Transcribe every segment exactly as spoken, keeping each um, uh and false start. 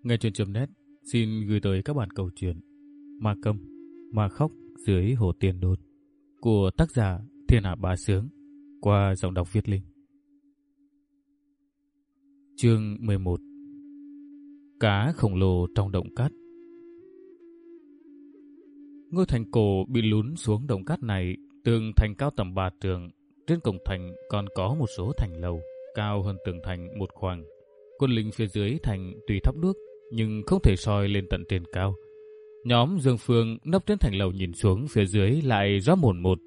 Nghe chuyện chấm net xin gửi tới các bạn câu chuyện Ma Câm, Ma Khóc dưới Hồ Tiên Đôn của tác giả Thiên Hạ Bá Sướng qua giọng đọc Viết Linh. Chương mười một. Cá khổng lồ trong động cát. Ngôi thành cổ bị lún xuống động cát này, tường thành cao tầm ba trượng, trên cổng thành còn có một số thành lầu cao hơn tường thành một khoảng. Quân lính phía dưới thành tùy thắp đuốc nhưng không thể soi lên tận trên cao. Nhóm Dương Phương nấp trên thành lầu nhìn xuống phía dưới lại rõ mồn một.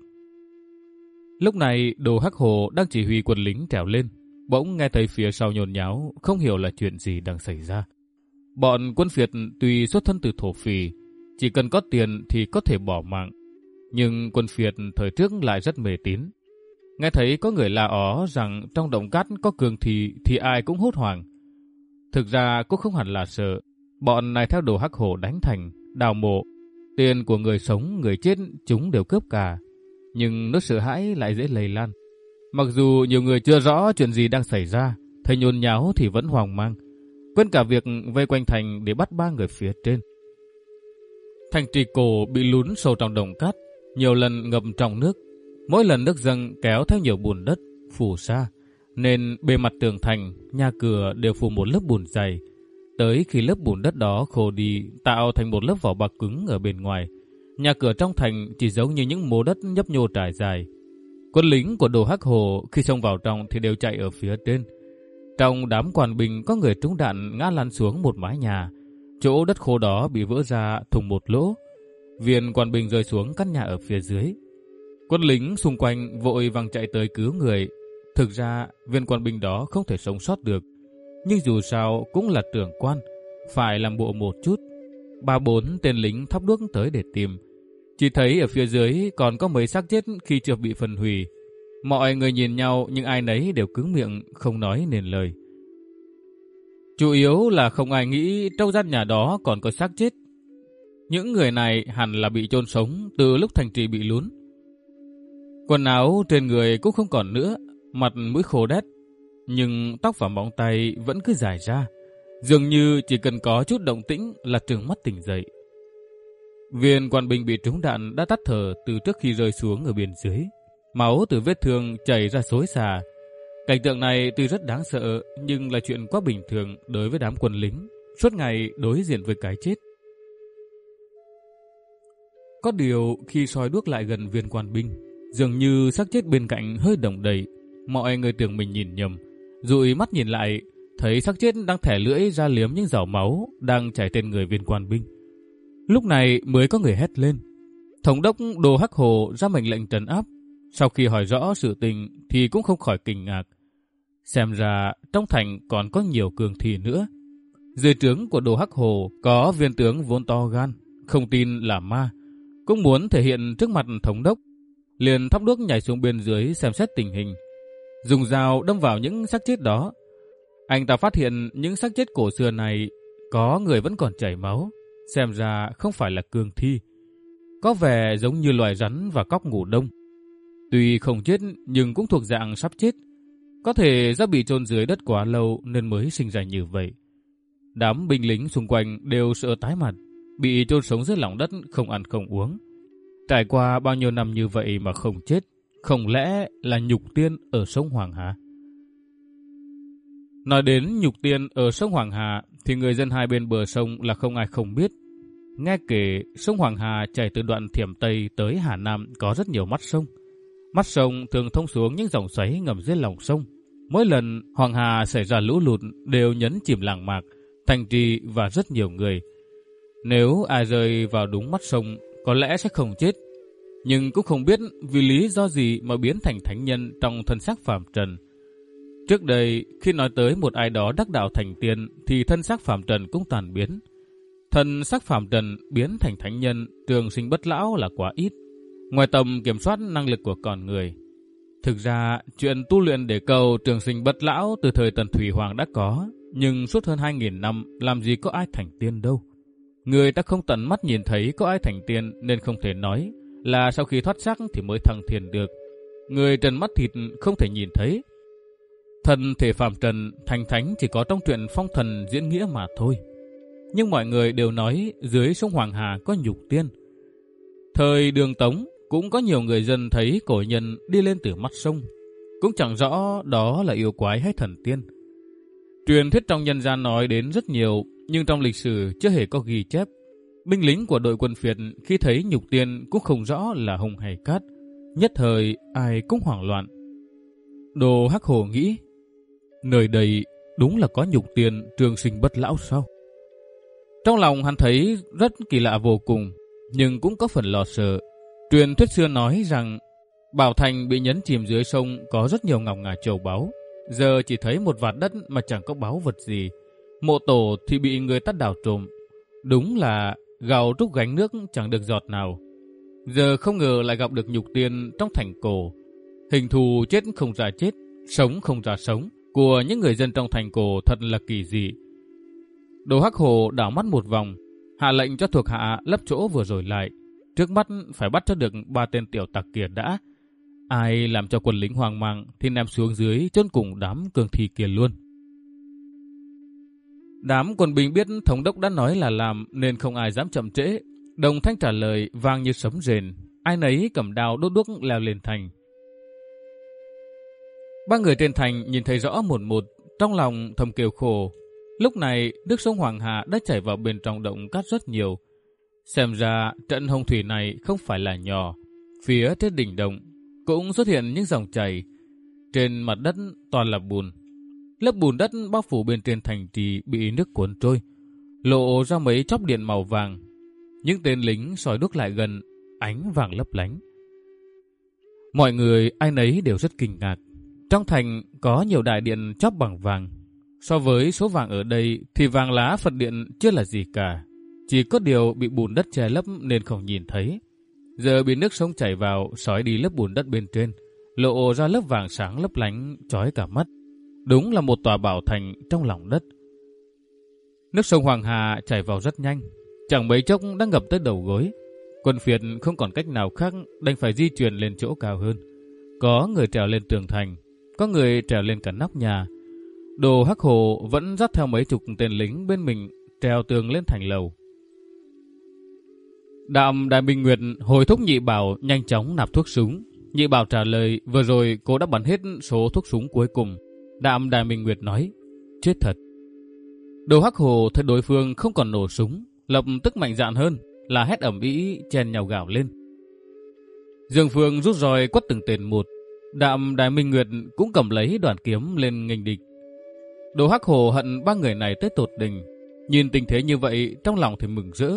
Lúc này Đồ Hắc Hồ đang chỉ huy quân lính trèo lên, bỗng nghe thấy phía sau nhốn nháo, không hiểu là chuyện gì đang xảy ra. Bọn quân Việt tuy xuất thân từ thổ phỉ, chỉ cần có tiền thì có thể bỏ mạng, nhưng quân Việt thời trước lại rất mê tín. Nghe thấy có người la ó rằng trong động cát có cường thì thì ai cũng hốt hoảng. Thực ra cũng không hẳn là sợ, bọn này theo Đồ Hắc Hồ đánh thành, đào mộ, tiền của người sống, người chết chúng đều cướp cả. Nhưng nỗi sợ hãi lại dễ lây lan. Mặc dù nhiều người chưa rõ chuyện gì đang xảy ra, thấy nhốn nháo thì vẫn hoang mang, quên cả việc vây quanh thành để bắt ba người phía trên. Thành trì cổ bị lún sâu trong đồng cát, nhiều lần ngập trong nước. Mỗi lần nước dâng kéo theo nhiều bùn đất, phủ sa, nên bề mặt tường thành, nhà cửa đều phủ một lớp bùn dày. Tới khi lớp bùn đất đó khô đi, tạo thành một lớp vỏ bạc cứng ở bên ngoài, nhà cửa trong thành chỉ giống như những mố đất nhấp nhô trải dài. Quân lính của Đồ Hắc Hồ khi xông vào trong thì đều chạy ở phía trên. Trong đám quan binh có người trúng đạn ngã lăn xuống một mái nhà, chỗ đất khô đó bị vỡ ra thủng một lỗ. Viên quan binh rơi xuống căn nhà ở phía dưới. Quân lính xung quanh vội vàng chạy tới cứu người. Thực ra viên quan binh đó không thể sống sót được, nhưng dù sao cũng là trưởng quan, phải làm bộ một chút. Ba bốn tên lính thắp đuốc tới để tìm, chỉ thấy ở phía dưới còn có mấy xác chết khi chưa bị phân hủy. Mọi người nhìn nhau nhưng ai nấy đều cứng miệng, không nói nên lời. Chủ yếu là không ai nghĩ trong gian nhà đó còn có xác chết. Những người này hẳn là bị chôn sống từ lúc thành trì bị lún. Quần áo trên người cũng không còn nữa, mặt mũi khô đét, nhưng tóc và móng tay vẫn cứ dài ra, dường như chỉ cần có chút động tĩnh là trừng mắt tỉnh dậy. Viên quan binh bị trúng đạn đã tắt thở từ trước khi rơi xuống ở bên dưới, máu từ vết thương chảy ra xối xả. Cảnh tượng này tuy rất đáng sợ nhưng là chuyện quá bình thường đối với đám quân lính suốt ngày đối diện với cái chết. Có điều khi soi đuốc lại gần viên quan binh, dường như xác chết bên cạnh hơi động đậy. Mọi người tưởng mình nhìn nhầm, dụi mắt nhìn lại, thấy xác chết đang thẻ lưỡi ra liếm những giọt máu đang chảy trên người viên quan binh. Lúc này mới có người hét lên. Thống đốc Đồ Hắc Hồ ra mệnh lệnh trấn áp. Sau khi hỏi rõ sự tình thì cũng không khỏi kinh ngạc. Xem ra trong thành còn có nhiều cường thi nữa. Dưới trướng của Đồ Hắc Hồ có viên tướng vốn to gan, không tin là ma, cũng muốn thể hiện trước mặt thống đốc, liền thắp đuốc nhảy xuống bên dưới xem xét tình hình, dùng dao đâm vào những xác chết đó. Anh ta phát hiện những xác chết cổ xưa này có người vẫn còn chảy máu, xem ra không phải là cương thi, có vẻ giống như loài rắn và cóc ngủ đông. Tuy không chết nhưng cũng thuộc dạng sắp chết, có thể do bị chôn dưới đất quá lâu nên mới sinh ra như vậy. Đám binh lính xung quanh đều sợ tái mặt, bị chôn sống dưới lòng đất không ăn không uống. Trải qua bao nhiêu năm như vậy mà không chết, không lẽ là nhục tiên ở sông Hoàng Hà? Nói đến nhục tiên ở sông Hoàng Hà thì người dân hai bên bờ sông là không ai không biết. Nghe kể sông Hoàng Hà chảy từ đoạn Thiểm Tây tới Hà Nam có rất nhiều mắt sông. Mắt sông thường thông xuống những dòng xoáy ngầm dưới lòng sông. Mỗi lần Hoàng Hà xảy ra lũ lụt đều nhấn chìm làng mạc, thành trì và rất nhiều người. Nếu ai rơi vào đúng mắt sông có lẽ sẽ không chết, nhưng cũng không biết vì lý do gì mà biến thành thánh nhân trong thân xác phàm trần. Trước đây, khi nói tới một ai đó đắc đạo thành tiên thì thân xác phàm trần cũng tàn biến. Thân xác phàm trần biến thành thánh nhân, trường sinh bất lão là quá ít, ngoài tầm kiểm soát năng lực của con người. Thực ra, chuyện tu luyện để cầu trường sinh bất lão từ thời Tần Thủy Hoàng đã có, nhưng suốt hơn hai nghìn năm làm gì có ai thành tiên đâu. Người ta không tận mắt nhìn thấy có ai thành tiên nên không thể nói là sau khi thoát xác thì mới thăng thiên được. Người trần mắt thịt không thể nhìn thấy. Thân thể phàm trần thành thánh chỉ có trong truyện phong thần diễn nghĩa mà thôi. nhưng mọi người đều nói dưới sông Hoàng Hà có nhục tiên. Thời Đường Tống cũng có nhiều người dân thấy cổ nhân đi lên từ mắt sông, cũng chẳng rõ đó là yêu quái hay thần tiên. Truyền thuyết trong nhân gian nói đến rất nhiều, nhưng trong lịch sử chưa hề có ghi chép. Binh lính của đội quân Việt khi thấy nhục tiên cũng không rõ là hung hay cát, nhất thời ai cũng hoảng loạn. Đồ Hắc Hổ nghĩ, nơi đây đúng là có nhục tiên trường sinh bất lão sao? Trong lòng hắn thấy rất kỳ lạ vô cùng, nhưng cũng có phần lo sợ. Truyền thuyết xưa nói rằng Bảo Thành bị nhấn chìm dưới sông có rất nhiều ngọc ngà châu báu, giờ chỉ thấy một vạt đất mà chẳng có báu vật gì. Mộ tổ thì bị người ta đào trộm, đúng là gạo trúc gánh nước chẳng được giọt nào. Giờ không ngờ lại gặp được nhục tiên trong thành cổ. Hình thù chết không ra chết, sống không ra sống của những người dân trong thành cổ thật là kỳ dị. Đồ Hắc Hổ đảo mắt một vòng, hạ lệnh cho thuộc hạ lấp chỗ vừa rồi lại. Trước mắt phải bắt cho được ba tên tiểu tặc kia đã. Ai làm cho quân lính hoang mang thì ném xuống dưới chôn cùng đám cường thi kia luôn. Đám quân binh biết thống đốc đã nói là làm nên không ai dám chậm trễ. Đồng thanh trả lời vang như sấm rền. Ai nấy cầm đao đốt đuốc leo lên thành. Ba người trên thành nhìn thấy rõ một một, trong lòng thầm kêu khổ. Lúc này nước sông Hoàng Hà đã chảy vào bên trong động cát rất nhiều. Xem ra trận hồng thủy này không phải là nhỏ. Phía trên đỉnh động cũng xuất hiện những dòng chảy. Trên mặt đất toàn là bùn. Lớp bùn đất bao phủ bên trên thành trì bị nước cuốn trôi, lộ ra mấy chóp điện màu vàng. Những tên lính soi đuốc lại gần, ánh vàng lấp lánh. Mọi người ai nấy đều rất kinh ngạc. Trong thành có nhiều đại điện chóp bằng vàng. So với số vàng ở đây thì vàng lá Phật điện chưa là gì cả. Chỉ có điều bị bùn đất che lấp nên không nhìn thấy. Giờ bị nước sông chảy vào, xói đi lớp bùn đất bên trên, lộ ra lớp vàng sáng lấp lánh, chói cả mắt. Đúng là một tòa bảo thành trong lòng đất. Nước sông Hoàng Hà chảy vào rất nhanh, chẳng mấy chốc đã ngập tới đầu gối. Quân Việt không còn cách nào khác, đành phải di chuyển lên chỗ cao hơn. Có người trèo lên tường thành, có người trèo lên cả nóc nhà. Đồ Hắc Hổ vẫn dắt theo mấy chục tên lính bên mình trèo tường lên thành lầu. Đạm Đại Minh Nguyệt hồi thúc Nhị Bảo nhanh chóng nạp thuốc súng. Nhị Bảo trả lời vừa rồi cô đã bắn hết số thuốc súng cuối cùng. Đạm Đại Minh Nguyệt nói, chết thật. Đồ Hắc Hổ thấy đối phương không còn nổ súng, lập tức mạnh dạn hơn, là hét ầm ĩ chen nhau gào lên. Dương Phương rút roi quất từng tên một. Đạm Đại Minh Nguyệt cũng cầm lấy đoàn kiếm lên nghênh địch. Đồ Hắc Hổ hận ba người này tới tột đỉnh, nhìn tình thế như vậy trong lòng thì mừng rỡ.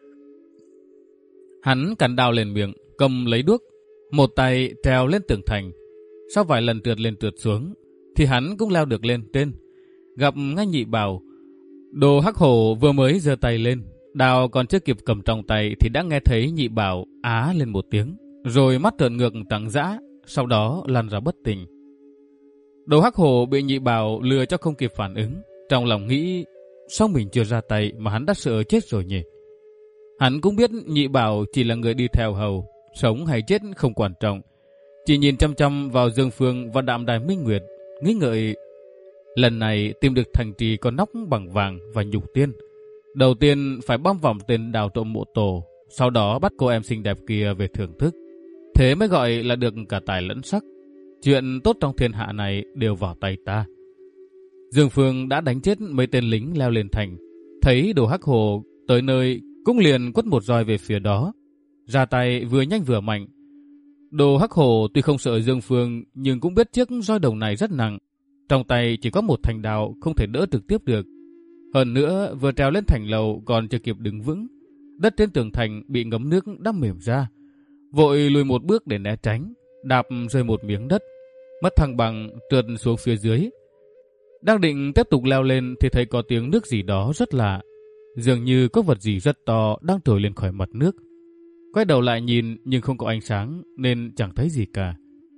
Hắn cắn đao lên miệng, cầm lấy đuốc, một tay trèo lên tường thành. Sau vài lần trượt lên trượt xuống, thì hắn cũng leo được lên trên, gặp ngay Nhị Bảo. Đồ Hắc Hổ vừa mới giơ tay lên, đao còn chưa kịp cầm trong tay thì đã nghe thấy Nhị Bảo á lên một tiếng, rồi mắt trợn ngược trắng dã, sau đó lăn ra bất tỉnh. Đồ Hắc Hổ bị Nhị Bảo lừa cho không kịp phản ứng, trong lòng nghĩ sao mình chưa ra tay mà hắn đã sợ chết rồi nhỉ. Hắn cũng biết Nhị Bảo chỉ là người đi theo hầu, sống hay chết không quan trọng, chỉ nhìn chăm chăm vào Dương Phương và Đạm Đài Minh Nguyệt, nghĩ ngợi lần này tìm được thành trì có nóc bằng vàng và nhục tiên. Đầu tiên phải băm vòng tên đào trộm mộ tổ, sau đó bắt cô em xinh đẹp kia về thưởng thức. Thế mới gọi là được cả tài lẫn sắc. Chuyện tốt trong thiên hạ này đều vào tay ta. Dương Phương đã đánh chết mấy tên lính leo lên thành, thấy Đồ Hắc Hổ tới nơi cũng liền quất một roi về phía đó, ra tay vừa nhanh vừa mạnh. Đồ Hắc Hổ tuy không sợ Dương Phương nhưng cũng biết chiếc roi đồng này rất nặng, trong tay chỉ có một thanh đao không thể đỡ trực tiếp được. Hơn nữa vừa trèo lên thành lầu còn chưa kịp đứng vững, đất trên tường thành bị ngấm nước đã mềm ra, vội lùi một bước để né tránh, đạp rơi một miếng đất, mất thăng bằng trượt xuống phía dưới. Đang định tiếp tục leo lên thì thấy có tiếng nước gì đó rất lạ, dường như có vật gì rất to đang trồi lên khỏi mặt nước. Quay đầu lại nhìn nhưng không có ánh sáng nên chẳng thấy gì cả.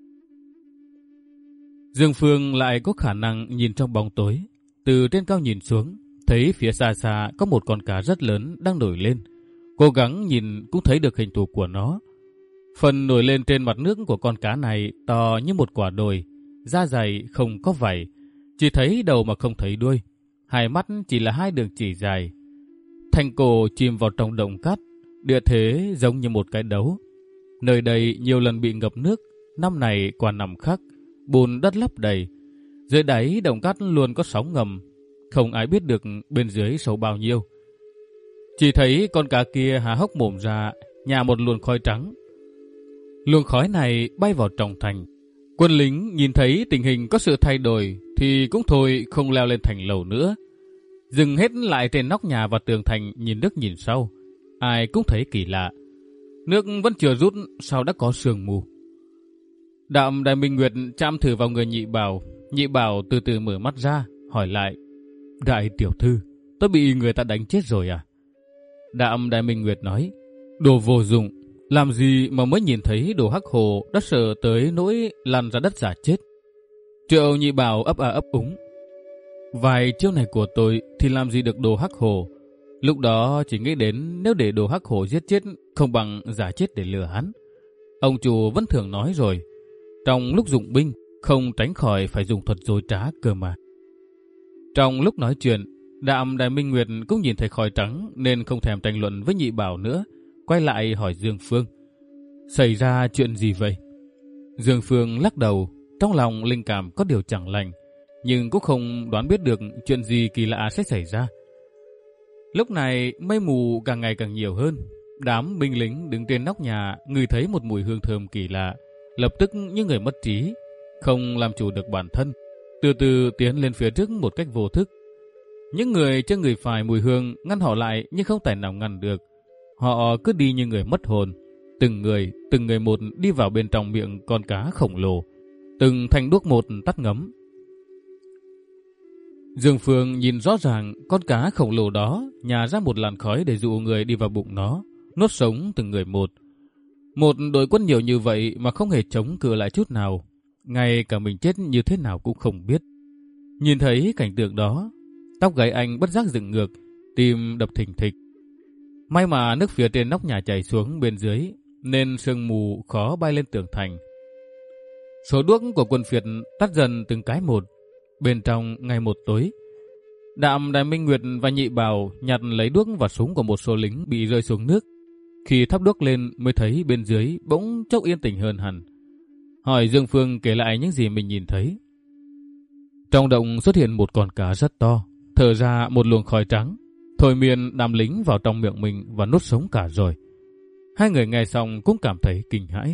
Dương Phương lại có khả năng nhìn trong bóng tối, từ trên cao nhìn xuống, thấy phía xa xa có một con cá rất lớn đang nổi lên. Cố gắng nhìn cũng thấy được hình thù của nó. Phần nổi lên trên mặt nước của con cá này to như một quả đồi, da dày không có vảy, chỉ thấy đầu mà không thấy đuôi, hai mắt chỉ là hai đường chỉ dài. thành cổ chìm vào trong động cát, địa thế giống như một cái đấu. Nơi đây nhiều lần bị ngập nước, năm này qua năm khác, bùn đất lấp đầy. Dưới đáy động cát luôn có sóng ngầm, không ai biết được bên dưới sâu bao nhiêu. Chỉ thấy con cá kia há hốc mồm ra, nhả một luồng khói trắng. Luồng khói này bay vào trong thành. Quân lính nhìn thấy tình hình có sự thay đổi thì cũng thôi không leo lên thành lầu nữa. Dừng hết lại trên nóc nhà và tường thành nhìn nước nhìn sau. Ai cũng thấy kỳ lạ. Nước vẫn chưa rút, sao đã có sương mù. Đạm Đại Minh Nguyệt chạm thử vào người Nhị Bảo. Nhị Bảo từ từ mở mắt ra, hỏi lại: Đại tiểu thư, tôi bị người ta đánh chết rồi à? Đạm Đại Minh Nguyệt nói: Đồ vô dụng, làm gì mà mới nhìn thấy đồ hắc hồ đã sợ tới nỗi lăn ra đất giả chết. Triệu Nhị Bảo ấp à ấp úng: Vài chiêu này của tôi thì làm gì được đồ hắc hồ. Lúc đó chỉ nghĩ đến nếu để đồ hắc hồ giết chết không bằng giả chết để lừa hắn. Ông chủ vẫn thường nói rồi, trong lúc dụng binh không tránh khỏi phải dùng thuật dối trá cơ mà. Trong lúc nói chuyện, Đạm Đại Minh Nguyệt cũng nhìn thấy khói trắng nên không thèm tranh luận với Nhị Bảo nữa, quay lại hỏi Dương Phương: Xảy ra chuyện gì vậy? Dương Phương lắc đầu, trong lòng linh cảm có điều chẳng lành, nhưng cũng không đoán biết được chuyện gì kỳ lạ sẽ xảy ra. Lúc này mây mù càng ngày càng nhiều hơn. Đám binh lính đứng trên nóc nhà ngửi thấy một mùi hương thơm kỳ lạ, lập tức như người mất trí, không làm chủ được bản thân, từ từ tiến lên phía trước một cách vô thức. Những người chưa ngửi phải mùi hương ngăn họ lại nhưng không tài nào ngăn được. Họ cứ đi như người mất hồn, từng người, từng người một đi vào bên trong miệng con cá khổng lồ, từng thanh đuốc một tắt ngấm. Dương Phương nhìn rõ ràng con cá khổng lồ đó nhả ra một làn khói để dụ người đi vào bụng nó, nuốt sống từng người một. Một đội quân nhiều như vậy mà không hề chống cự lại chút nào, ngay cả mình chết như thế nào cũng không biết. Nhìn thấy cảnh tượng đó, tóc gáy anh bất giác dựng ngược, tim đập thình thịch. May mà nước phía trên nóc nhà chảy xuống bên dưới, nên sương mù khó bay lên tường thành. Số đuốc của quân phiệt tắt dần từng cái một, bên trong ngày một tối. Đạm Đại Minh Nguyệt và Nhị Bảo nhặt lấy đuốc và súng của một số lính bị rơi xuống nước. Khi thắp đuốc lên mới thấy bên dưới bỗng chốc yên tĩnh hơn hẳn. Hỏi Dương Phương kể lại những gì mình nhìn thấy. Trong động xuất hiện một con cá rất to, thở ra một luồng khói trắng, thôi miên đám lính vào trong miệng mình và nuốt sống cả rồi. Hai người nghe xong cũng cảm thấy kinh hãi.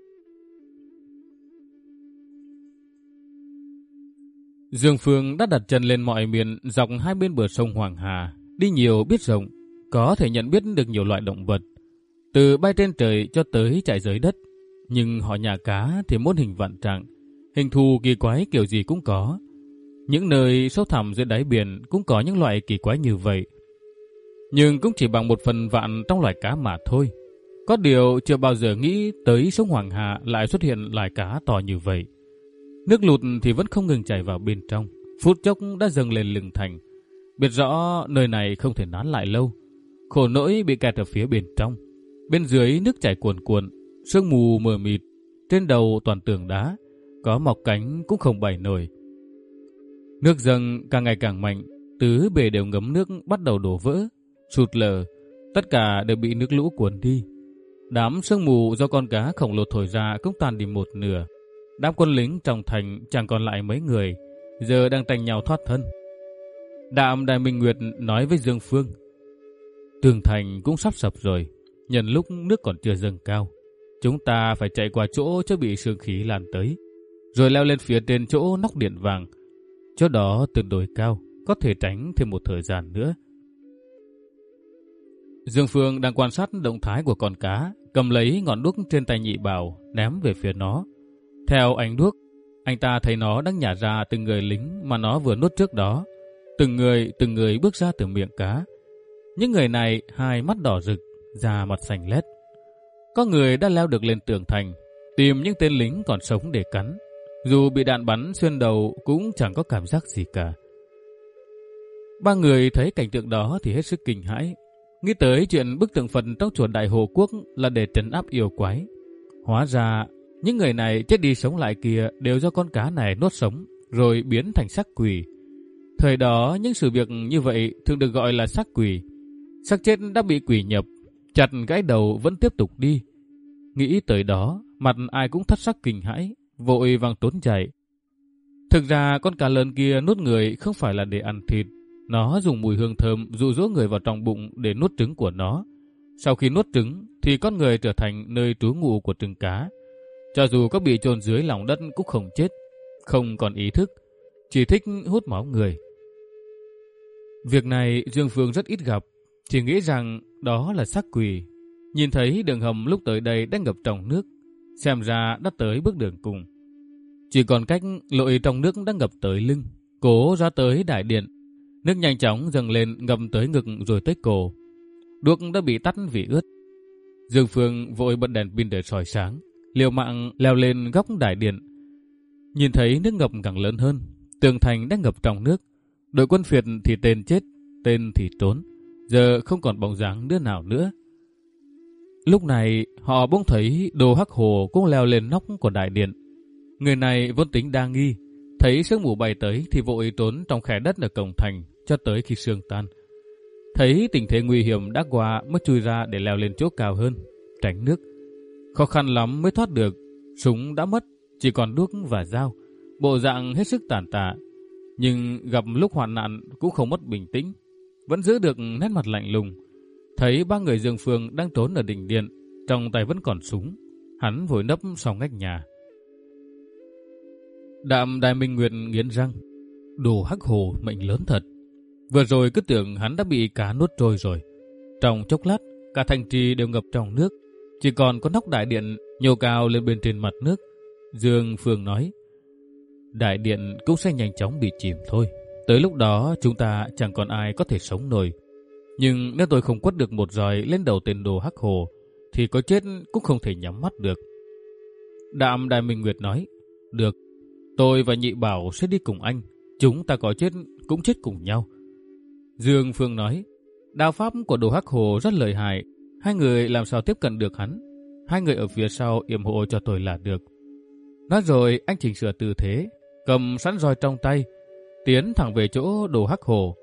Dương Phương đã đặt chân lên mọi miền dọc hai bên bờ sông Hoàng Hà, đi nhiều biết rộng, có thể nhận biết được nhiều loại động vật, từ bay trên trời cho tới chạy dưới đất. Nhưng họ nhà cá thì muôn hình vạn trạng, hình thù kỳ quái kiểu gì cũng có. Những nơi sâu thẳm dưới đáy biển cũng có những loại kỳ quái như vậy, nhưng cũng chỉ bằng một phần vạn trong loài cá mà thôi. Có điều chưa bao giờ nghĩ tới sông Hoàng Hà lại xuất hiện loài cá to như vậy. Nước lụt thì vẫn không ngừng chảy vào bên trong, phút chốc đã dâng lên lưng thành. Biết rõ nơi này không thể nán lại lâu, khổ nỗi bị kẹt ở phía bên trong. Bên dưới nước chảy cuồn cuộn, sương mù mờ mịt, trên đầu toàn tường đá, có mọc cánh cũng không bay nổi. Nước dâng càng ngày càng mạnh, tứ bề đều ngấm nước bắt đầu đổ vỡ, sụt lở, tất cả đều bị nước lũ cuốn đi. Đám sương mù do con cá khổng lồ thổi ra cũng tan đi một nửa. Đám quân lính trong thành chẳng còn lại mấy người, giờ đang tranh nhau thoát thân. Đạm Đại Minh Nguyệt nói với Dương Phương: Tường thành cũng sắp sập rồi, nhân lúc nước còn chưa dâng cao, chúng ta phải chạy qua chỗ chưa bị sương khí lan tới, rồi leo lên phía trên chỗ nóc điện vàng. Chỗ đó tương đối cao, có thể tránh thêm một thời gian nữa. Dương Phương đang quan sát động thái của con cá, cầm lấy ngọn đuốc trên tay Nhị Bảo, ném về phía nó. Theo ánh đuốc, anh ta thấy nó đang nhả ra từng người lính mà nó vừa nuốt trước đó. Từng người, từng người bước ra từ miệng cá. Những người này hai mắt đỏ rực, da mặt xanh lét. Có người đã leo được lên tường thành, tìm những tên lính còn sống để cắn. Dù bị đạn bắn xuyên đầu cũng chẳng có cảm giác gì cả. Ba người thấy cảnh tượng đó thì hết sức kinh hãi, nghĩ tới chuyện bức tượng Phật trong chùa Đại Hồ Quốc là để trấn áp yêu quái. Hóa ra những người này chết đi sống lại kia đều do con cá này nuốt sống rồi biến thành xác quỷ. Thời đó những sự việc như vậy thường được gọi là xác quỷ. Xác chết đã bị quỷ nhập, chặt gãy đầu vẫn tiếp tục đi. Nghĩ tới đó, mặt ai cũng thất sắc kinh hãi, vội vàng trốn chạy. Thực ra con cá lớn kia nuốt người không phải là để ăn thịt. Nó dùng mùi hương thơm dụ dỗ người vào trong bụng để nuốt trứng của nó. Sau khi nuốt trứng thì con người trở thành nơi trú ngụ của trứng cá. Cho dù có bị chôn dưới lòng đất cũng không chết, không còn ý thức, chỉ thích hút máu người. Việc này Dương Phương rất ít gặp, chỉ nghĩ rằng đó là xác quỷ. Nhìn thấy đường hầm lúc tới đây đã ngập trong nước, xem ra đã tới bước đường cùng. Chỉ còn cách lội trong nước đã ngập tới lưng, cố ra tới đại điện. Nước nhanh chóng dâng lên ngầm tới ngực rồi tới cổ. Đuốc đã bị tắt vì ướt. Dương Phương vội bật đèn pin để soi sáng, liều mạng leo lên góc đại điện. Nhìn thấy nước ngập càng lớn hơn, tường thành đã ngập trong nước. Đội quân phiệt thì tên chết, tên thì trốn, giờ không còn bóng dáng đứa nào nữa. Lúc này họ bỗng thấy Đồ Hắc Hồ cũng leo lên nóc của đại điện. Người này vốn tính đa nghi, thấy sương mù bay tới thì vội trốn trong khe đất ở cổng thành cho tới khi sương tan. Thấy tình thế nguy hiểm đã qua mới chui ra để leo lên chỗ cao hơn, tránh nước. Khó khăn lắm mới thoát được, súng đã mất, chỉ còn đuốc và dao, bộ dạng hết sức tàn tạ. Nhưng gặp lúc hoạn nạn cũng không mất bình tĩnh, vẫn giữ được nét mặt lạnh lùng. Thấy ba người Dương Phương đang trốn ở đỉnh điện, trong tay vẫn còn súng, hắn vội nấp sau ngách nhà. Đạm Đài Minh Nguyệt nghiến răng, Đồ Hắc Hồ mệnh lớn thật. Vừa rồi cứ tưởng hắn đã bị cá nuốt trôi rồi. Trong chốc lát, cả thành trì đều ngập trong nước, chỉ còn có nóc đại điện nhô cao lên bên trên mặt nước. Dương Phương nói, đại điện cũng sẽ nhanh chóng bị chìm thôi. Tới lúc đó chúng ta chẳng còn ai có thể sống nổi. Nhưng nếu tôi không quất được một roi lên đầu tên Đồ Hắc Hồ, thì có chết cũng không thể nhắm mắt được. Đạm Đài Minh Nguyệt nói, được, tôi và Nhị Bảo sẽ đi cùng anh. Chúng ta có chết cũng chết cùng nhau. Dương Phương nói, đao pháp của Đồ Hắc Hồ rất lợi hại, hai người làm sao tiếp cận được hắn. Hai người ở phía sau yểm hộ cho tôi là được. Nói rồi anh chỉnh sửa tư thế, cầm sẵn roi trong tay, tiến thẳng về chỗ Đồ Hắc Hồ.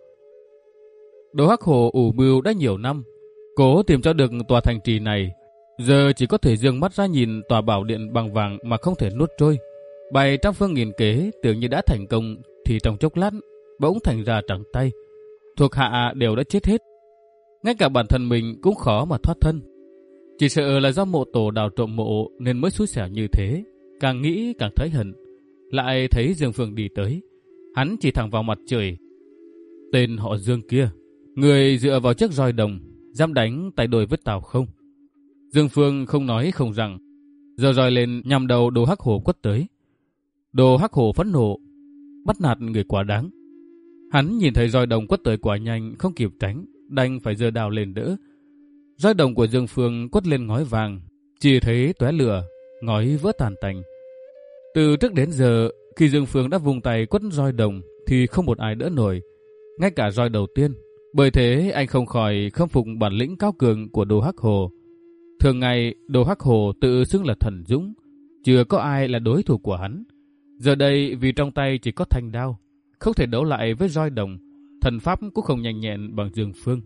Đồ Hắc Hồ ủ mưu đã nhiều năm, cố tìm cho được tòa thành trì này, giờ chỉ có thể dương mắt ra nhìn tòa bảo điện bằng vàng mà không thể nuốt trôi. Bày trăm phương nghìn kế tưởng như đã thành công thì trong chốc lát bỗng thành ra trắng tay. Thuộc hạ đều đã chết hết, ngay cả bản thân mình cũng khó mà thoát thân. Chỉ sợ là do mộ tổ đào trộm mộ nên mới xui xẻo như thế. Càng nghĩ càng thấy hận. Lại thấy Dương Phương đi tới, hắn chỉ thẳng vào mặt chửi, tên họ Dương kia, người dựa vào chiếc roi đồng, dám đánh tay đôi với tao không? Dương Phương không nói không rằng, giơ roi lên nhằm đầu Đồ Hắc Hồ quất tới. Đồ Hắc Hồ phẫn nộ, bắt nạt người quá đáng. Hắn nhìn thấy roi đồng quất tới quá nhanh, không kịp tránh, đành phải giơ đao lên đỡ. Roi đồng của Dương Phương quất lên ngói vàng, chỉ thấy tóe lửa, ngói vỡ tàn tành. Từ trước đến giờ, khi Dương Phương đã vùng tay quất roi đồng thì không một ai đỡ nổi, ngay cả roi đầu tiên. Bởi thế anh không khỏi khâm phục bản lĩnh cao cường của Đồ Hắc Hồ. Thường ngày Đồ Hắc Hồ tự xưng là thần dũng, chưa có ai là đối thủ của hắn. Giờ đây vì trong tay chỉ có thanh đao, không thể đấu lại với roi đồng, thần pháp cũng không nhanh nhẹn bằng Dương Phương.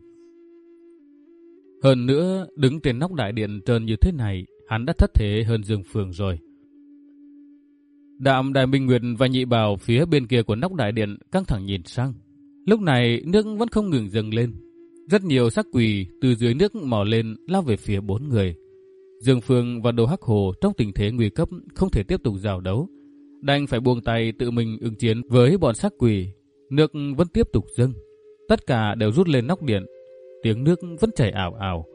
Hơn nữa, đứng trên nóc đại điện trơn như thế này, hắn đã thất thế hơn Dương Phương rồi. Đạm Đài Minh Nguyệt và Nhị Bảo phía bên kia của nóc đại điện căng thẳng nhìn sang. Lúc này nước vẫn không ngừng dâng lên. Rất nhiều xác quỷ từ dưới nước mò lên lao về phía bốn người. Dương Phương và Đồ Hắc Hồ trong tình thế nguy cấp không thể tiếp tục giao đấu, đành phải buông tay tự mình ứng chiến với bọn xác quỷ. Nước vẫn tiếp tục dâng, tất cả đều rút lên nóc điện, tiếng nước vẫn chảy ảo ảo.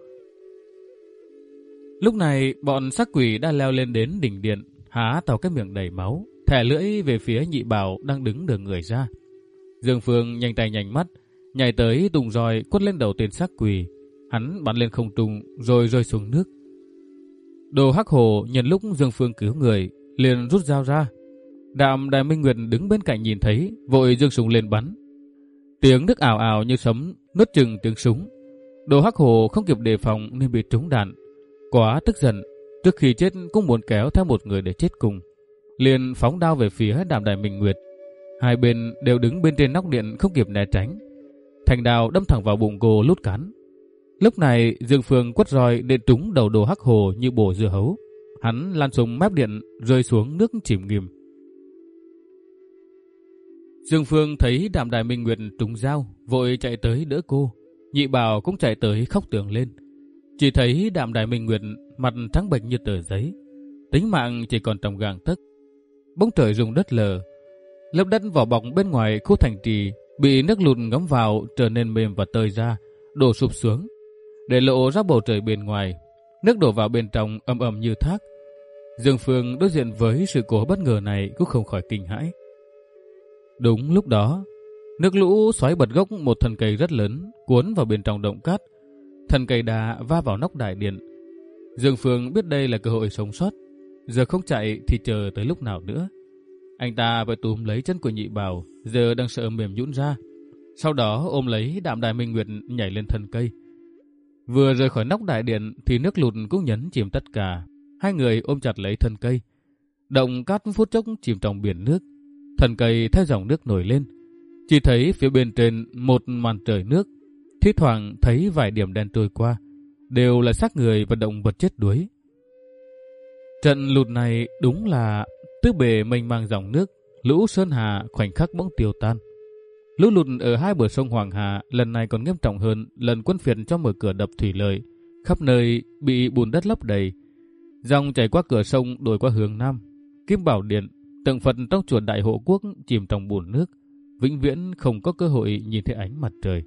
Lúc này bọn xác quỷ đã leo lên đến đỉnh điện, há tàu cái miệng đầy máu, thè lưỡi về phía Nhị Bảo đang đứng đờ người ra. Dương Phương nhanh tay nhanh mắt, nhảy tới tung roi quất lên đầu tên xác quỷ. Hắn bắn lên không trung rồi rơi xuống nước. Đồ Hắc Hồ nhân lúc Dương Phương cứu người liền rút dao ra. Đạm Đài Minh Nguyệt đứng bên cạnh nhìn thấy, vội giương súng lên bắn. Tiếng nước ảo ảo như sấm nuốt chừng tiếng súng. Đồ Hắc Hồ không kịp đề phòng nên bị trúng đạn. Quá tức giận, trước khi chết cũng muốn kéo theo một người để chết cùng, liền phóng đao về phía Đạm Đài Minh Nguyệt. Hai bên đều đứng bên trên nóc điện không kịp né tránh. Thanh đao đâm thẳng vào bụng cô lút cán. Lúc này Dương Phương quất roi để trúng đầu Đồ Hắc Hồ như bổ dưa hấu. Hắn lan xuống mép điện rơi xuống nước chìm nghỉm. Dương Phương thấy Đạm Đài Minh Nguyệt trúng dao, vội chạy tới đỡ cô. Nhị Bảo cũng chạy tới khóc tường lên. Chỉ thấy Đạm Đài Minh Nguyệt mặt trắng bệch như tờ giấy, tính mạng chỉ còn trong gang tấc. Bỗng trời rung đất lở, lớp đất vỏ bọc bên ngoài khu thành trì bị nước lụt ngấm vào trở nên mềm và tơi ra, đổ sụp xuống, để lộ ra bầu trời bên ngoài. Nước đổ vào bên trong ầm ầm như thác. Dương Phương đối diện với sự cố bất ngờ này cũng không khỏi kinh hãi. Đúng lúc đó, nước lũ xoáy bật gốc một thân cây rất lớn, cuốn vào bên trong động cát. Thân cây đà va vào nóc đại điện. Dương Phương biết đây là cơ hội sống sót, giờ không chạy thì chờ tới lúc nào nữa. Anh ta phải túm lấy chân của Nhị Bảo, giờ đang sợ mềm nhũn ra. Sau đó ôm lấy Đạm Đài Minh Nguyệt nhảy lên thân cây. Vừa rời khỏi nóc đại điện thì nước lụt cũng nhấn chìm tất cả. Hai người ôm chặt lấy thân cây. Động cát phút chốc chìm trong biển nước. Thân cây theo dòng nước nổi lên. Chỉ thấy phía bên trên một màn trời nước. Thi thoảng thấy vài điểm đen trôi qua, đều là xác người và động vật chết đuối. Trận lụt này đúng là tứ bề mênh mang dòng nước, lũ Sơn Hà khoảnh khắc bỗng tiêu tan. Lũ lụt ở hai bờ sông Hoàng Hà lần này còn nghiêm trọng hơn lần quân phiệt cho mở cửa đập thủy lợi, khắp nơi bị bùn đất lấp đầy. Dòng chảy qua cửa sông đổi qua hướng nam, Kim Bảo Điện, tượng Phật trong chùa Đại Hộ Quốc chìm trong bùn nước, vĩnh viễn không có cơ hội nhìn thấy ánh mặt trời.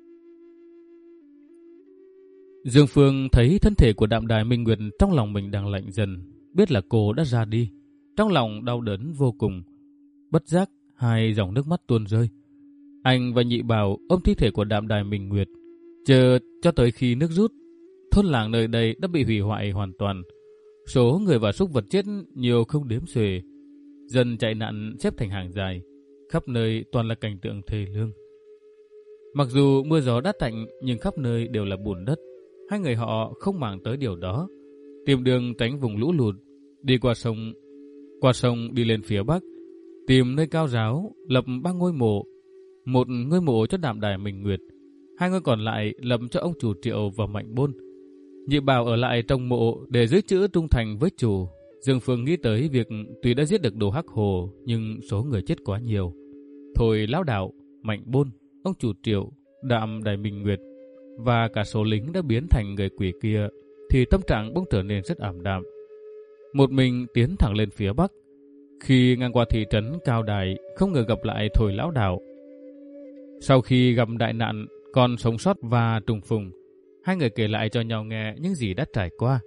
Dương Phương thấy thân thể của Đạm Đài Minh Nguyệt trong lòng mình đang lạnh dần, biết là cô đã ra đi. Trong lòng đau đớn vô cùng, bất giác hai dòng nước mắt tuôn rơi. Anh và Nhị Bảo ôm thi thể của Đạm Đài Minh Nguyệt, chờ cho tới khi nước rút. Thôn làng nơi đây đã bị hủy hoại hoàn toàn. Số người và súc vật chết nhiều không đếm xuể. Dân chạy nạn xếp thành hàng dài, khắp nơi toàn là cảnh tượng thê lương. Mặc dù mưa gió đã tạnh nhưng khắp nơi đều là bùn đất. Hai người họ không màng tới điều đó, tìm đường tránh vùng lũ lụt, đi qua sông, qua sông đi lên phía bắc, tìm nơi cao ráo lập ba ngôi mộ, một ngôi mộ cho Đạm Đài Minh Nguyệt, hai ngôi còn lại lập cho ông chủ Triệu và Mạnh Bôn. Nhị Bảo ở lại trong mộ để giữ chữ trung thành với chủ. Dương Phương nghĩ tới việc tuy đã giết được Đồ Hắc Hồ nhưng số người chết quá nhiều. Thôi Lão Đạo, Mạnh Bôn, ông chủ Triệu, Đạm Đài Minh Nguyệt và cả số lính đã biến thành người quỷ kia thì tâm trạng bỗng trở nên rất ảm đạm. Một mình tiến thẳng lên phía bắc. Khi ngang qua thị trấn Cao Đài, không ngờ gặp lại Thôi Lão Đạo. Sau khi gặp đại nạn còn sống sót và trùng phùng, hai người kể lại cho nhau nghe những gì đã trải qua.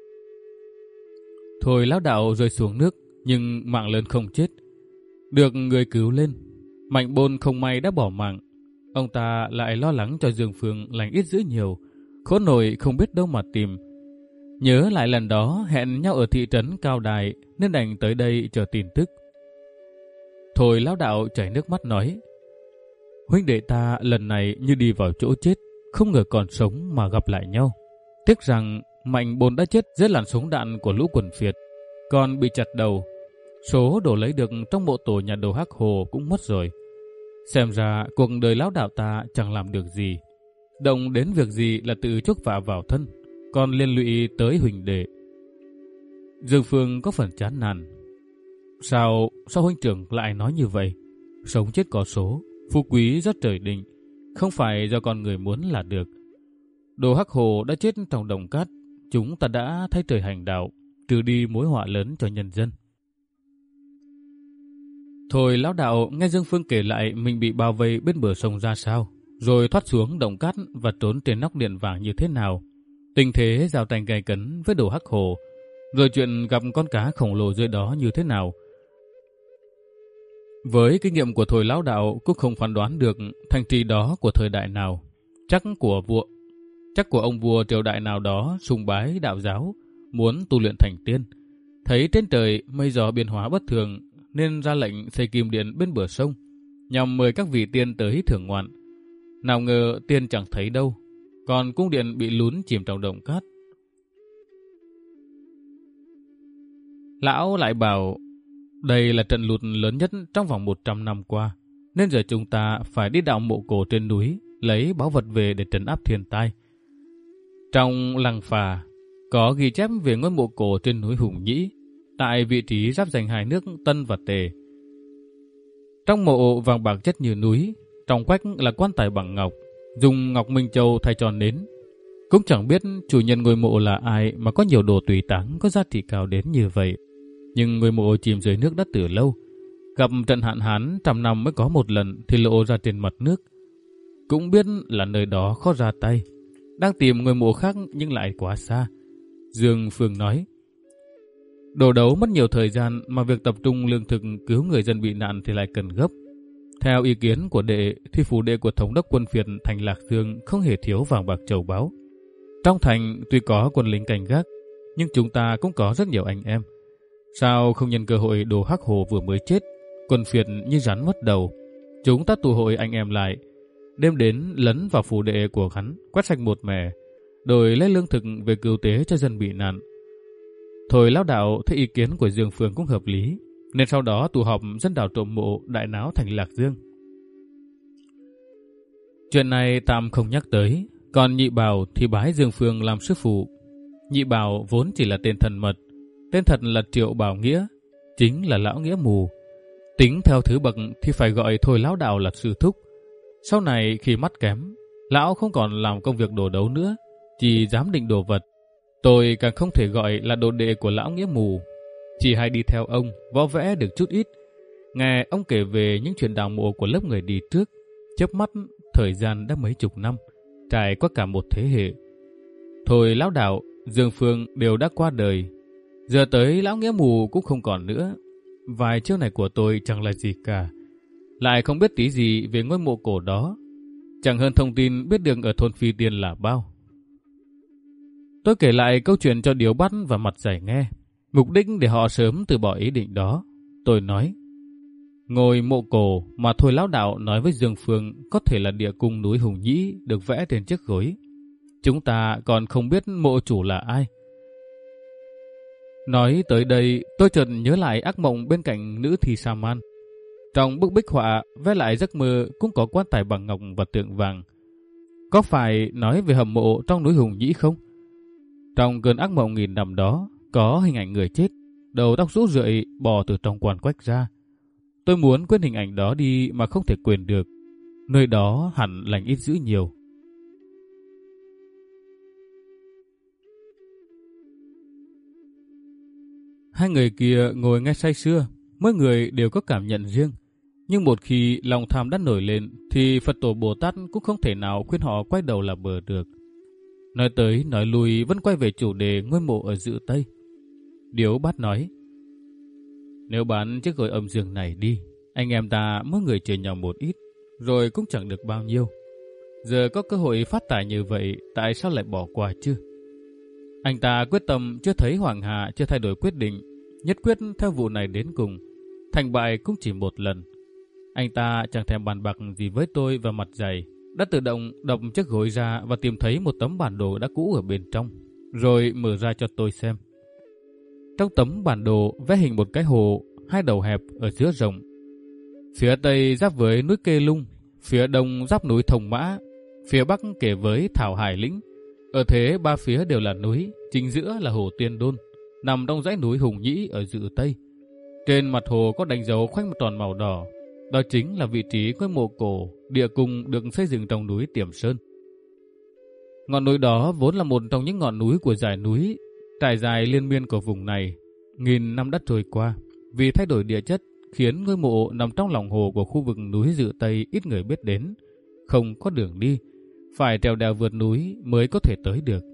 Thôi Lão Đạo rơi xuống nước nhưng mạng lớn không chết, được người cứu lên. Mạnh Bôn không may đã bỏ mạng. Ông ta lại lo lắng cho Dương Phương lành ít dữ nhiều, khốn nổi không biết đâu mà tìm. Nhớ lại lần đó hẹn nhau ở thị trấn Cao Đài nên đành tới đây chờ tin tức. Thôi Lão Đạo chảy nước mắt nói: huynh đệ ta lần này như đi vào chỗ chết, không ngờ còn sống mà gặp lại nhau. Tiếc rằng Mạnh Bôn đã chết dưới làn súng đạn của lũ quần phiệt, còn bị chặt đầu. Số đồ lấy được trong mộ tổ nhà Đồ Hắc Hồ cũng mất rồi. Xem ra cuộc đời Lão Đạo ta chẳng làm được gì. Động đến việc gì là tự chuốc vạ vào thân, còn liên lụy tới huỳnh đệ. Dương Phương có phần chán nản. Sao, sao huynh trưởng lại nói như vậy? Sống chết có số, phú quý do trời định, không phải do con người muốn là được. Đồ Hắc Hồ đã chết trong đồng cát, chúng ta đã thấy trời hành đạo, trừ đi mối họa lớn cho nhân dân. Thôi Lão Đạo nghe Dương Phương kể lại mình bị bao vây bên bờ sông ra sao, rồi thoát xuống đồng cát và trốn trên nóc điện vàng như thế nào. Tình thế giao tranh gay cấn với Đồ Hắc Hồ, rồi chuyện gặp con cá khổng lồ dưới đó như thế nào. Với kinh nghiệm của Thôi Lão Đạo cũng không phán đoán được thành trì đó của thời đại nào. Chắc của vua, chắc của ông vua triều đại nào đó sùng bái đạo giáo, muốn tu luyện thành tiên. Thấy trên trời mây gió biến hóa bất thường nên ra lệnh xây kim điện bên bờ sông, nhằm mời các vị tiên tới thưởng ngoạn. Nào ngờ tiên chẳng thấy đâu, còn cung điện bị lún chìm trong động cát. Lão lại bảo đây là trận lụt lớn nhất trong vòng một trăm năm qua, nên giờ chúng ta phải đi đào mộ cổ trên núi, lấy báu vật về để trấn áp thiên tai. Trong lăng Phà có ghi chép về ngôi mộ cổ trên núi Hùng Nhĩ, tại vị trí giáp ranh hai nước Tân và Tề. Trong mộ vàng bạc chất như núi, trong quách là quan tài bằng ngọc, dùng ngọc minh châu thay tròn nến. Cũng chẳng biết chủ nhân ngôi mộ là ai mà có nhiều đồ tùy táng có giá trị cao đến như vậy. Nhưng ngôi mộ chìm dưới nước đã từ lâu, gặp trận hạn hán trăm năm mới có một lần thì lộ ra trên mặt nước. Cũng biết là nơi đó khó ra tay, đang tìm ngôi mộ khác nhưng lại quá xa. Dương Phương nói, đồ đấu mất nhiều thời gian mà việc tập trung lương thực cứu người dân bị nạn thì lại cần gấp. Theo ý kiến của đệ thì phủ đệ của thống đốc quân phiệt thành Lạc Dương không hề thiếu vàng bạc châu báu. Trong thành tuy có quân lính canh gác, nhưng chúng ta cũng có rất nhiều anh em. Sao không nhân cơ hội đồ Hắc Hồ vừa mới chết, quân phiệt như rắn mất đầu, chúng ta tụ hội anh em lại, đêm đến lấn vào phủ đệ của hắn, quét sạch một mẻ, rồi lấy lương thực về cứu tế cho dân bị nạn. Thôi lão đạo thấy ý kiến của Dương Phương cũng hợp lý, nên sau đó tụ họp dân đảo trộm mộ đại náo thành Lạc Dương. Chuyện này tạm không nhắc tới, còn Nhị Bảo thì bái Dương Phương làm sư phụ. Nhị Bảo vốn chỉ là tên thần mật, tên thật là Triệu Bảo Nghĩa, chính là lão nghĩa mù. Tính theo thứ bậc thì phải gọi Thôi lão đạo là sư thúc. Sau này khi mắt kém, lão không còn làm công việc đồ đấu nữa, chỉ giám định đồ vật. Tôi càng không thể gọi là đồ đệ của lão nghĩa mù, chỉ hay đi theo ông, võ vẽ được chút ít. Nghe ông kể về những chuyện đào mộ của lớp người đi trước, chớp mắt thời gian đã mấy chục năm, trải qua cả một thế hệ. Thôi lão đạo, Dương Phương đều đã qua đời, giờ tới lão nghĩa mù cũng không còn nữa. Vài chiêu này của tôi chẳng là gì cả, lại không biết tí gì về ngôi mộ cổ đó, chẳng hơn thông tin biết được ở thôn Phi Tiên là bao. Tôi kể lại câu chuyện cho Điếu Bắt và Mặt Dày nghe, mục đích để họ sớm từ bỏ ý định đó. Tôi nói, ngôi mộ cổ mà Thôi lão đạo nói với Dương Phương có thể là địa cung núi Hùng Nhĩ được vẽ trên chiếc gối. Chúng ta còn không biết mộ chủ là ai. Nói tới đây, tôi chợt nhớ lại ác mộng bên cạnh nữ thi Sa Man. Trong bức bích họa vẽ lại giấc mơ cũng có quan tài bằng ngọc và tượng vàng. Có phải nói về hầm mộ trong núi Hùng Nhĩ không? Trong cơn ác mộng nghìn năm đó, có hình ảnh người chết, đầu tóc rũ rượi bò từ trong quan quách ra. Tôi muốn quên hình ảnh đó đi mà không thể quên được. Nơi đó hẳn lành ít dữ nhiều. Hai người kia ngồi nghe say sưa, mỗi người đều có cảm nhận riêng. Nhưng một khi lòng tham đã nổi lên thì Phật Tổ Bồ Tát cũng không thể nào khuyên họ quay đầu là bờ được. Nói tới nói lui vẫn quay về chủ đề ngôi mộ ở Dự Tây. Điếu Bát nói, nếu bán chiếc gối âm dương này đi, anh em ta mỗi người chia nhau một ít, rồi cũng chẳng được bao nhiêu. Giờ có cơ hội phát tài như vậy, tại sao lại bỏ qua chứ? Anh ta quyết tâm chưa thấy Hoàng Hà chưa thay đổi quyết định, nhất quyết theo vụ này đến cùng. Thành bại cũng chỉ một lần. Anh ta chẳng thèm bàn bạc gì với tôi và Mặt Dày, đã tự động đập chiếc gối ra và tìm thấy một tấm bản đồ đã cũ ở bên trong, rồi mở ra cho tôi xem. Trong tấm bản đồ vẽ hình một cái hồ, hai đầu hẹp ở giữa rộng. Phía tây giáp với núi Kê Lung, phía đông giáp núi Thông Mã, phía bắc kể với Thảo Hải Lĩnh. Ở thế ba phía đều là núi, chính giữa là hồ Tiên Đôn, nằm trong dãy núi Hùng Nhĩ ở Dự Tây. Trên mặt hồ có đánh dấu khoanh một tròn màu đỏ, đó chính là vị trí ngôi mộ cổ địa cung được xây dựng trong núi Tiểm Sơn. Ngọn núi đó vốn là một trong những ngọn núi của dải núi trải dài liên miên của vùng này. Nghìn năm đã trôi qua, vì thay đổi địa chất khiến ngôi mộ nằm trong lòng hồ của khu vực núi Dự Tây ít người biết đến, không có đường đi, phải trèo đèo vượt núi mới có thể tới được.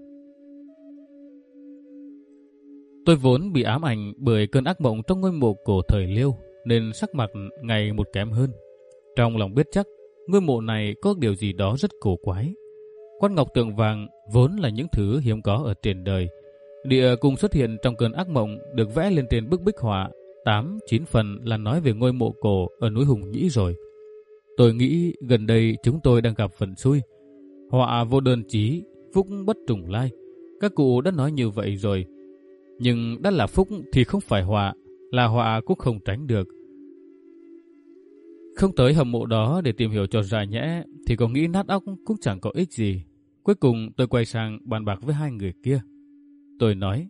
Tôi vốn bị ám ảnh bởi cơn ác mộng trong ngôi mộ cổ thời Liêu, nên sắc mặt ngày một kém hơn. Trong lòng biết chắc ngôi mộ này có điều gì đó rất cổ quái. Quan ngọc tượng vàng vốn là những thứ hiếm có ở trên đời. Địa cung xuất hiện trong cơn ác mộng được vẽ lên trên bức bích họa, tám chín phần là nói về ngôi mộ cổ ở núi Hùng Nhĩ rồi. Tôi nghĩ gần đây chúng tôi đang gặp vận xui. Họa vô đơn chí, phúc bất trùng lai. Các cụ đã nói như vậy rồi. Nhưng đã là phúc thì không phải họa, là họa cũng không tránh được. Không tới hầm mộ đó để tìm hiểu cho ra nhẽ thì có nghĩ nát óc cũng chẳng có ích gì. Cuối cùng tôi quay sang bàn bạc với hai người kia. Tôi nói,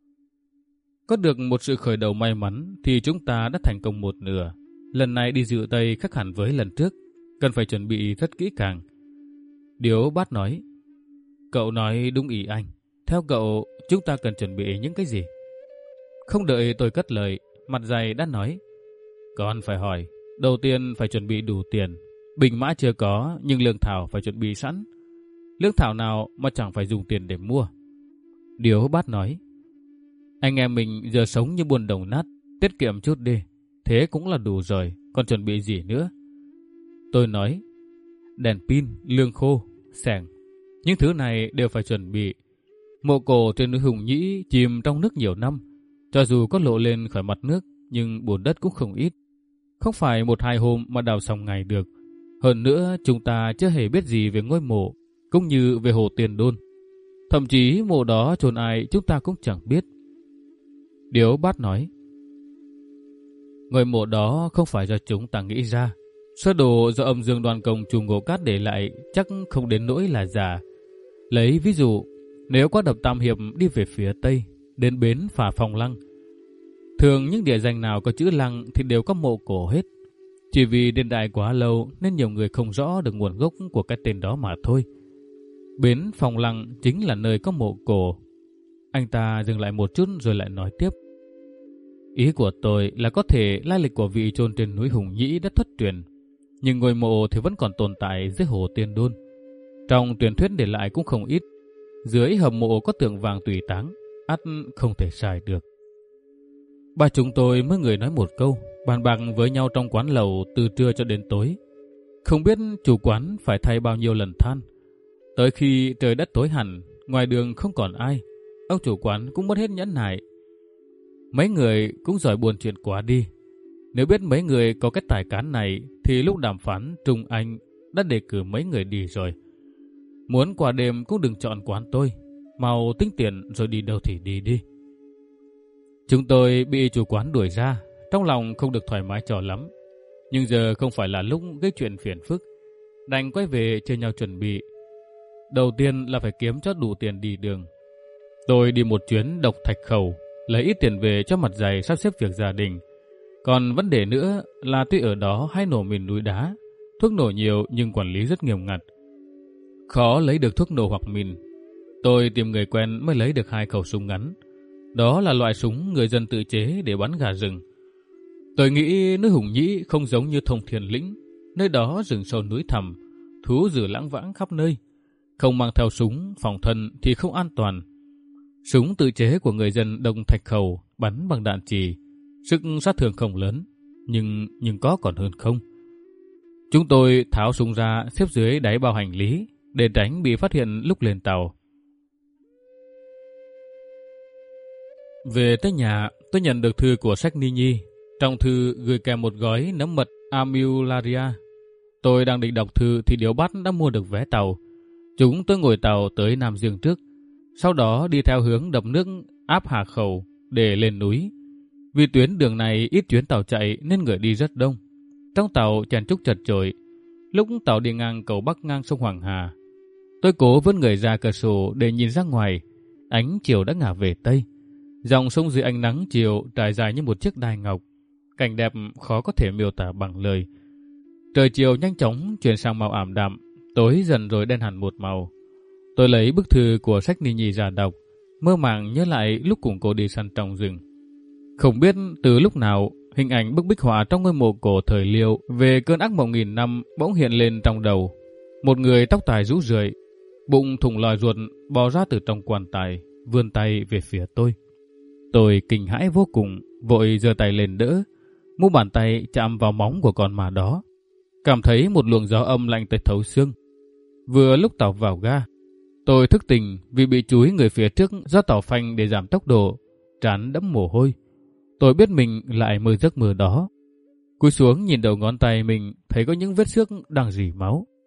có được một sự khởi đầu may mắn thì chúng ta đã thành công một nửa. Lần này đi dự Tây khác hẳn với lần trước, cần phải chuẩn bị rất kỹ càng. Điếu Bát nói, cậu nói đúng ý anh. Theo cậu, chúng ta cần chuẩn bị những cái gì? Không đợi tôi cất lời, mặt dày đã nói, còn phải hỏi, đầu tiên phải chuẩn bị đủ tiền. Binh mã chưa có, nhưng lương thảo phải chuẩn bị sẵn. Lương thảo nào mà chẳng phải dùng tiền để mua? Điếu Bát nói, anh em mình giờ sống như buôn đồng nát, tiết kiệm chút đi. Thế cũng là đủ rồi, còn chuẩn bị gì nữa? Tôi nói, đèn pin, lương khô, xẻng, những thứ này đều phải chuẩn bị. Mộ cổ trên núi Hùng Nhĩ chìm trong nước nhiều năm. Cho dù có lộ lên khỏi mặt nước, nhưng bùn đất cũng không ít. Không phải một hai hôm mà đào xong ngày được. Hơn nữa, chúng ta chưa hề biết gì về ngôi mộ, cũng như về hồ Tiền Đôn. Thậm chí mộ đó chôn ai chúng ta cũng chẳng biết. Điếu Bát nói, ngôi mộ đó không phải do chúng ta nghĩ ra. Sơ đồ do âm dương Đoàn Công Chu Ngộ Cát để lại chắc không đến nỗi là giả. Lấy ví dụ, nếu qua đập Tam Hiệp đi về phía Tây, đến bến phà Phong Lăng. Thường những địa danh nào có chữ Lăng thì đều có mộ cổ hết. Chỉ vì niên đại quá lâu nên nhiều người không rõ được nguồn gốc của cái tên đó mà thôi. Bến Phong Lăng chính là nơi có mộ cổ. Anh ta dừng lại một chút rồi lại nói tiếp. Ý của tôi là có thể lai lịch của vị chôn trên núi Hùng Nhĩ đã thất truyền, nhưng ngôi mộ thì vẫn còn tồn tại dưới hồ Tiên Đôn. Trong truyền thuyết để lại cũng không ít. Dưới hầm mộ có tượng vàng tùy táng, ắt không thể sai được. Ba chúng tôi mới người nói một câu, bàn bạc với nhau trong quán lầu từ trưa cho đến tối. Không biết chủ quán phải thay bao nhiêu lần than. Tới khi trời đất tối hẳn, ngoài đường không còn ai, ông chủ quán cũng mất hết nhẫn nại. Mấy người cũng giỏi buồn chuyện quá đi. Nếu biết mấy người có cái tài cán này thì lúc đàm phán Trung Anh đã đề cử mấy người đi rồi. Muốn qua đêm cũng đừng chọn quán tôi, mau tính tiền rồi đi đâu thì đi đi. Chúng tôi bị chủ quán đuổi ra, trong lòng không được thoải mái cho lắm. Nhưng giờ không phải là lúc gây chuyện phiền phức, đành quay về chơi nhau chuẩn bị. Đầu tiên là phải kiếm cho đủ tiền đi đường. Tôi đi một chuyến Độc Thạch Khẩu, lấy ít tiền về cho mặt dày sắp xếp việc gia đình. Còn vấn đề nữa là tuy ở đó hay nổ mìn núi đá, thuốc nổ nhiều nhưng quản lý rất nghiêm ngặt. Khó lấy được thuốc nổ hoặc mìn. Tôi tìm người quen mới lấy được hai khẩu súng ngắn. Đó là loại súng người dân tự chế để bắn gà rừng. Tôi nghĩ núi Hùng Nhĩ không giống như Thông Thiên Lĩnh. Nơi đó rừng sâu núi thẳm, thú dữ lãng vãng khắp nơi. Không mang theo súng phòng thân thì không an toàn. Súng tự chế của người dân Đông Thạch Khẩu bắn bằng đạn chì, sức sát thương không lớn, nhưng nhưng có còn hơn không. Chúng tôi tháo súng ra xếp dưới đáy bao hành lý để tránh bị phát hiện lúc lên tàu. Về tới nhà, tôi nhận được thư của Sách Ni Nhi. Trong thư gửi kèm một gói nấm mật Amularia. Tôi đang định đọc thư thì Điếu Bát đã mua được vé tàu. Chúng tôi ngồi tàu tới Nam Dương trước, sau đó đi theo hướng đập nước Áp Hà Khẩu để lên núi. Vì tuyến đường này ít chuyến tàu chạy nên người đi rất đông. Trong tàu chen chúc chật chội. Lúc tàu đi ngang cầu bắc ngang sông Hoàng Hà, tôi cố vươn người ra cửa sổ để nhìn ra ngoài. Ánh chiều đã ngả về Tây. Dòng sông dưới ánh nắng chiều trải dài như một chiếc đai ngọc. Cảnh đẹp khó có thể miêu tả bằng lời. Trời chiều nhanh chóng chuyển sang màu ảm đạm, tối dần rồi đen hẳn một màu. Tôi lấy bức thư của Sách Ni Nhi ra đọc, mơ màng nhớ lại lúc cùng cô đi săn trong rừng. Không biết từ lúc nào, hình ảnh bức bích họa trong ngôi mộ cổ thời Liêu về cơn ác mộng nghìn năm bỗng hiện lên trong đầu. Một người tóc tài rũ rượi, bụng thủng lòi ruột bò ra từ trong quan tài, vươn tay về phía tôi. Tôi kinh hãi vô cùng, vội giơ tay lên đỡ, mu bàn tay chạm vào móng của con ma đó. Cảm thấy một luồng gió âm lạnh tới thấu xương. Vừa lúc tàu vào ga, tôi thức tỉnh vì bị chúi người phía trước do tàu phanh để giảm tốc độ, trán đẫm mồ hôi. Tôi biết mình lại mơ giấc mơ đó. Cúi xuống nhìn đầu ngón tay mình, thấy có những vết xước đang rỉ máu.